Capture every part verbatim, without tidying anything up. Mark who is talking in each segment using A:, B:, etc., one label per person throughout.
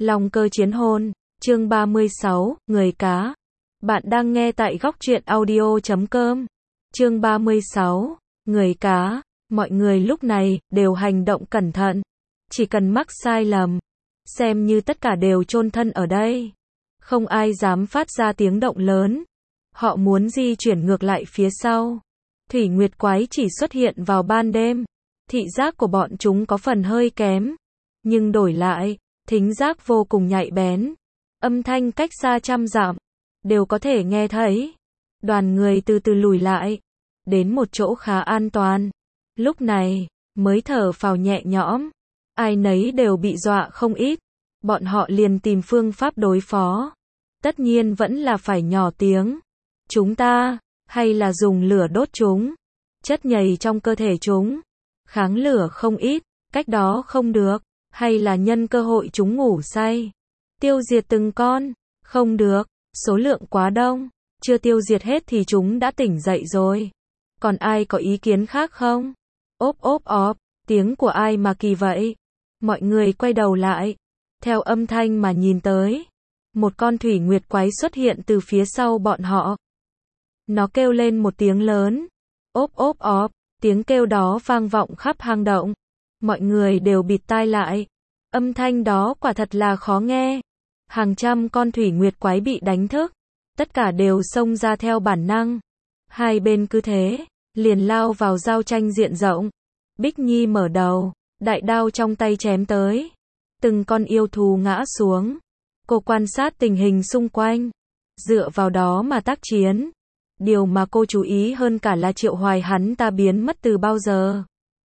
A: Long cơ chiến hôn, chương ba mươi sáu, người cá. Bạn đang nghe tại góc truyện audio chấm com. Chương ba mươi sáu, người cá. Mọi người lúc này đều hành động cẩn thận. Chỉ cần mắc sai lầm, xem như tất cả đều chôn thân ở đây. Không ai dám phát ra tiếng động lớn. Họ muốn di chuyển ngược lại phía sau. Thủy Nguyệt quái chỉ xuất hiện vào ban đêm. Thị giác của bọn chúng có phần hơi kém. Nhưng đổi lại, thính giác vô cùng nhạy bén. Âm thanh cách xa trăm dặm, đều có thể nghe thấy. Đoàn người từ từ lùi lại, đến một chỗ khá an toàn. Lúc này, mới thở phào nhẹ nhõm. Ai nấy đều bị dọa không ít. Bọn họ liền tìm phương pháp đối phó. Tất nhiên vẫn là phải nhỏ tiếng. Chúng ta, hay là dùng lửa đốt chúng. Chất nhầy trong cơ thể chúng, kháng lửa không ít, cách đó không được. Hay là nhân cơ hội chúng ngủ say. Tiêu diệt từng con, không được, số lượng quá đông. Chưa tiêu diệt hết thì chúng đã tỉnh dậy rồi. Còn ai có ý kiến khác không? Ốp ốp óp, tiếng của ai mà kỳ vậy? Mọi người quay đầu lại, theo âm thanh mà nhìn tới. Một con thủy nguyệt quái xuất hiện từ phía sau bọn họ. Nó kêu lên một tiếng lớn. Ốp ốp óp, tiếng kêu đó vang vọng khắp hang động. Mọi người đều bịt tai lại. Âm thanh đó quả thật là khó nghe. Hàng trăm con thủy nguyệt quái bị đánh thức. Tất cả đều xông ra theo bản năng. Hai bên cứ thế, liền lao vào giao tranh diện rộng. Bích Nhi mở đầu, đại đao trong tay chém tới. Từng con yêu thú ngã xuống. Cô quan sát tình hình xung quanh. Dựa vào đó mà tác chiến. Điều mà cô chú ý hơn cả là Triệu Hoài hắn ta biến mất từ bao giờ.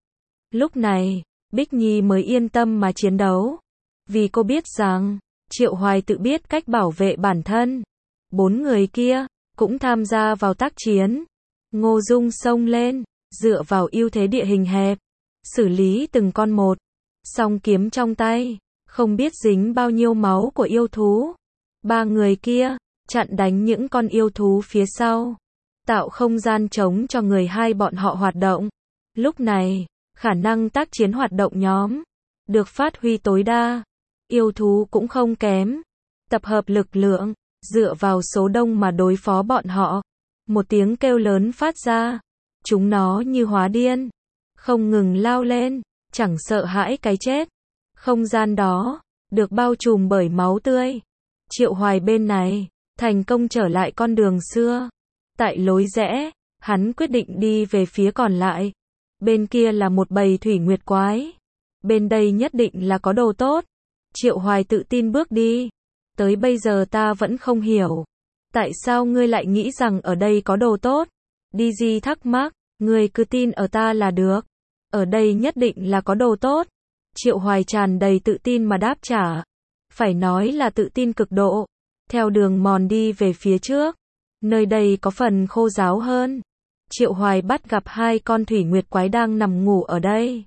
A: Lúc này, Bích Nhi mới yên tâm mà chiến đấu. Vì cô biết rằng, Triệu Hoài tự biết cách bảo vệ bản thân. Bốn người kia, cũng tham gia vào tác chiến. Ngô Dung xông lên, dựa vào ưu thế địa hình hẹp. Xử lý từng con một. Song kiếm trong tay, không biết dính bao nhiêu máu của yêu thú. Ba người kia, chặn đánh những con yêu thú phía sau. Tạo không gian trống cho người hai bọn họ hoạt động. Lúc này, khả năng tác chiến hoạt động nhóm được phát huy tối đa. Yêu thú cũng không kém. Tập hợp lực lượng, dựa vào số đông mà đối phó bọn họ. Một tiếng kêu lớn phát ra. Chúng nó như hóa điên. Không ngừng lao lên, chẳng sợ hãi cái chết. Không gian đó, được bao trùm bởi máu tươi. Triệu Hoài bên này, thành công trở lại con đường xưa. Tại lối rẽ, hắn quyết định đi về phía còn lại. Bên kia là một bầy thủy nguyệt quái. Bên đây nhất định là có đồ tốt. Triệu Hoài tự tin bước đi. Tới bây giờ ta vẫn không hiểu. Tại sao ngươi lại nghĩ rằng ở đây có đồ tốt? Đi gì thắc mắc, ngươi cứ tin ở ta là được. Ở đây nhất định là có đồ tốt. Triệu Hoài tràn đầy tự tin mà đáp trả. Phải nói là tự tin cực độ. Theo đường mòn đi về phía trước. Nơi đây có phần khô ráo hơn. Triệu Hoài bắt gặp hai con thủy nguyệt quái đang nằm ngủ ở đây.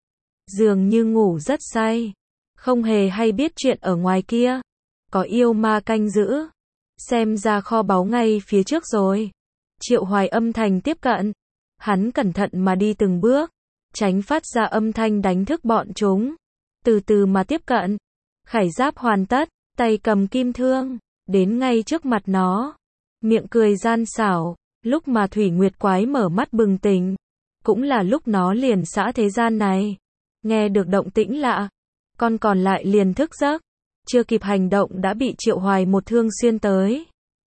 A: Dường như ngủ rất say. Không hề hay biết chuyện ở ngoài kia. Có yêu ma canh giữ. Xem ra kho báu ngay phía trước rồi. Triệu Hoài âm thanh tiếp cận. Hắn cẩn thận mà đi từng bước. Tránh phát ra âm thanh đánh thức bọn chúng. Từ từ mà tiếp cận. Khải giáp hoàn tất. Tay cầm kim thương. Đến ngay trước mặt nó. Miệng cười gian xảo. Lúc mà thủy nguyệt quái mở mắt bừng tỉnh. Cũng là lúc nó liền xã thế gian này. Nghe được động tĩnh lạ. Con còn lại liền thức giấc. Chưa kịp hành động đã bị Triệu Hoài một thương xuyên tới.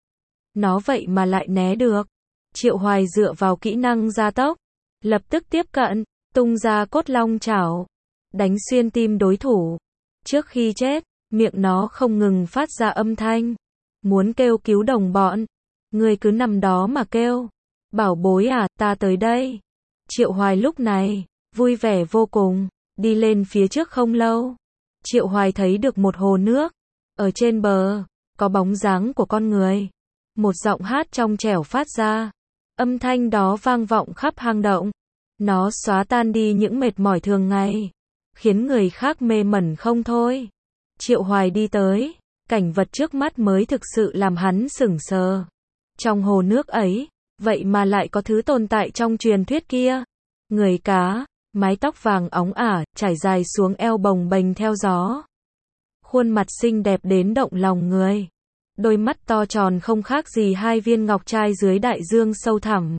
A: Nó vậy mà lại né được. Triệu Hoài dựa vào kỹ năng gia tốc. Lập tức tiếp cận. Tung ra cốt long chảo. Đánh xuyên tim đối thủ. Trước khi chết, miệng nó không ngừng phát ra âm thanh. Muốn kêu cứu đồng bọn. Người cứ nằm đó mà kêu. Bảo bối à, ta tới đây. Triệu Hoài lúc này, vui vẻ vô cùng. Đi lên phía trước không lâu. Triệu Hoài thấy được một hồ nước. Ở trên bờ, có bóng dáng của con người. Một giọng hát trong trẻo phát ra. Âm thanh đó vang vọng khắp hang động. Nó xóa tan đi những mệt mỏi thường ngày. Khiến người khác mê mẩn không thôi. Triệu Hoài đi tới. Cảnh vật trước mắt mới thực sự làm hắn sửng sờ. Trong hồ nước ấy, vậy mà lại có thứ tồn tại trong truyền thuyết kia. Người cá, mái tóc vàng óng ả, trải dài xuống eo bồng bềnh theo gió. Khuôn mặt xinh đẹp đến động lòng người. Đôi mắt to tròn không khác gì hai viên ngọc trai dưới đại dương sâu thẳm.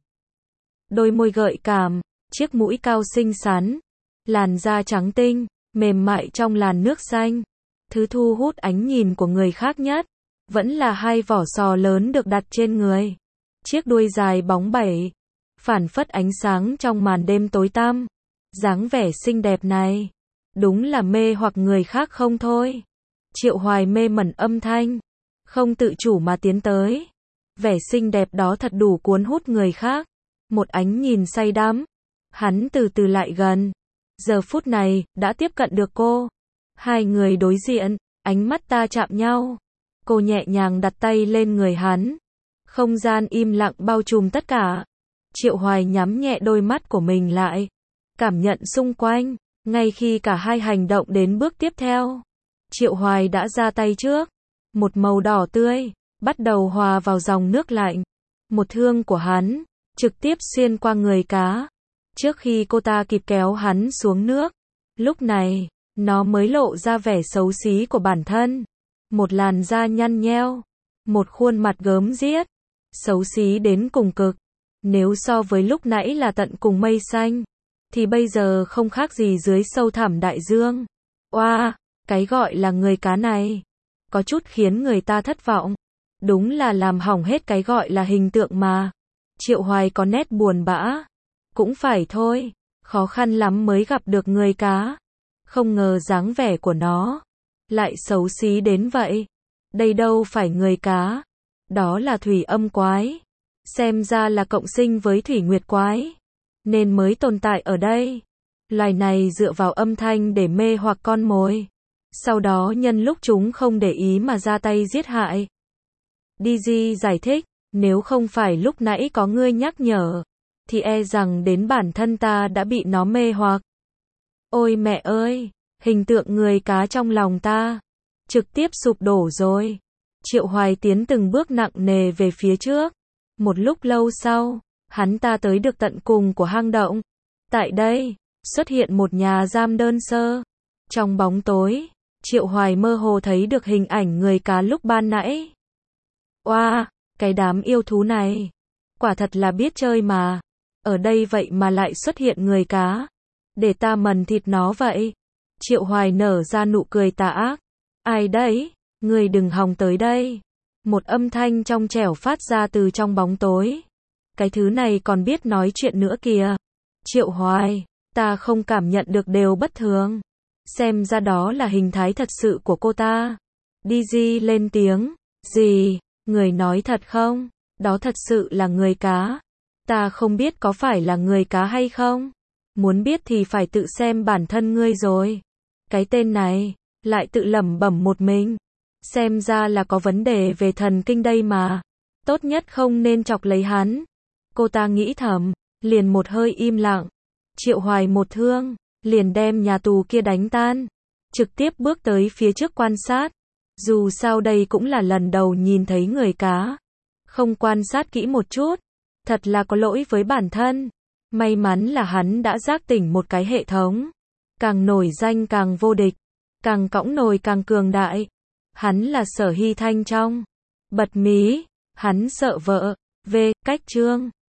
A: Đôi môi gợi cảm, chiếc mũi cao xinh xắn, làn da trắng tinh, mềm mại trong làn nước xanh. Thứ thu hút ánh nhìn của người khác nhất, vẫn là hai vỏ sò lớn được đặt trên người. Chiếc đuôi dài bóng bẩy, phản phất ánh sáng trong màn đêm tối tăm. Dáng vẻ xinh đẹp này, đúng là mê hoặc người khác không thôi. Triệu Hoài mê mẩn âm thanh, không tự chủ mà tiến tới. Vẻ xinh đẹp đó thật đủ cuốn hút người khác. Một ánh nhìn say đắm, hắn từ từ lại gần. Giờ phút này, đã tiếp cận được cô. Hai người đối diện, ánh mắt ta chạm nhau. Cô nhẹ nhàng đặt tay lên người hắn. Không gian im lặng bao trùm tất cả. Triệu Hoài nhắm nhẹ đôi mắt của mình lại, cảm nhận xung quanh. Ngay khi cả hai hành động đến bước tiếp theo, Triệu Hoài đã ra tay trước. Một màu đỏ tươi, bắt đầu hòa vào dòng nước lạnh. Một thương của hắn, trực tiếp xuyên qua người cá. Trước khi cô ta kịp kéo hắn xuống nước, lúc này, nó mới lộ ra vẻ xấu xí của bản thân. Một làn da nhăn nheo, một khuôn mặt gớm ghiếc, xấu xí đến cùng cực. Nếu so với lúc nãy là tận cùng mây xanh, thì bây giờ không khác gì dưới sâu thẳm đại dương. Oa, wow, cái gọi là người cá này, có chút khiến người ta thất vọng. Đúng là làm hỏng hết cái gọi là hình tượng mà. Triệu Hoài có nét buồn bã. Cũng phải thôi, khó khăn lắm mới gặp được người cá. Không ngờ dáng vẻ của nó lại xấu xí đến vậy. Đây đâu phải người cá, đó là thủy âm quái. Xem ra là cộng sinh với thủy nguyệt quái, nên mới tồn tại ở đây. Loài này dựa vào âm thanh để mê hoặc con mồi, sau đó nhân lúc chúng không để ý mà ra tay giết hại. Digi giải thích, nếu không phải lúc nãy có ngươi nhắc nhở, thì e rằng đến bản thân ta đã bị nó mê hoặc. Ôi mẹ ơi, hình tượng người cá trong lòng ta trực tiếp sụp đổ rồi. Triệu Hoài tiến từng bước nặng nề về phía trước. Một lúc lâu sau, hắn ta tới được tận cùng của hang động. Tại đây, xuất hiện một nhà giam đơn sơ. Trong bóng tối, Triệu Hoài mơ hồ thấy được hình ảnh người cá lúc ban nãy. Oa, wow, cái đám yêu thú này, quả thật là biết chơi mà. Ở đây vậy mà lại xuất hiện người cá, để ta mần thịt nó vậy. Triệu Hoài nở ra nụ cười tà ác. Ai đấy, ngươi đừng hòng tới đây. Một âm thanh trong trẻo phát ra từ trong bóng tối. Cái thứ này còn biết nói chuyện nữa kìa. Triệu Hoài, ta không cảm nhận được điều bất thường. Xem ra đó là hình thái thật sự của cô ta. Digi lên tiếng. Gì, người nói thật không? Đó thật sự là người cá. Ta không biết có phải là người cá hay không. Muốn biết thì phải tự xem bản thân ngươi rồi. Cái tên này, lại tự lẩm bẩm một mình. Xem ra là có vấn đề về thần kinh đây mà. Tốt nhất không nên chọc lấy hắn. Cô ta nghĩ thầm, liền một hơi im lặng. Triệu Hoài một thương, liền đem nhà tù kia đánh tan. Trực tiếp bước tới phía trước quan sát. Dù sao đây cũng là lần đầu nhìn thấy người cá. Không quan sát kỹ một chút, thật là có lỗi với bản thân. May mắn là hắn đã giác tỉnh một cái hệ thống. Càng nổi danh càng vô địch, càng cõng nồi càng cường đại. Hắn là Sở Hy Thanh trong. Bật mí, hắn sợ vợ. V. Cách chương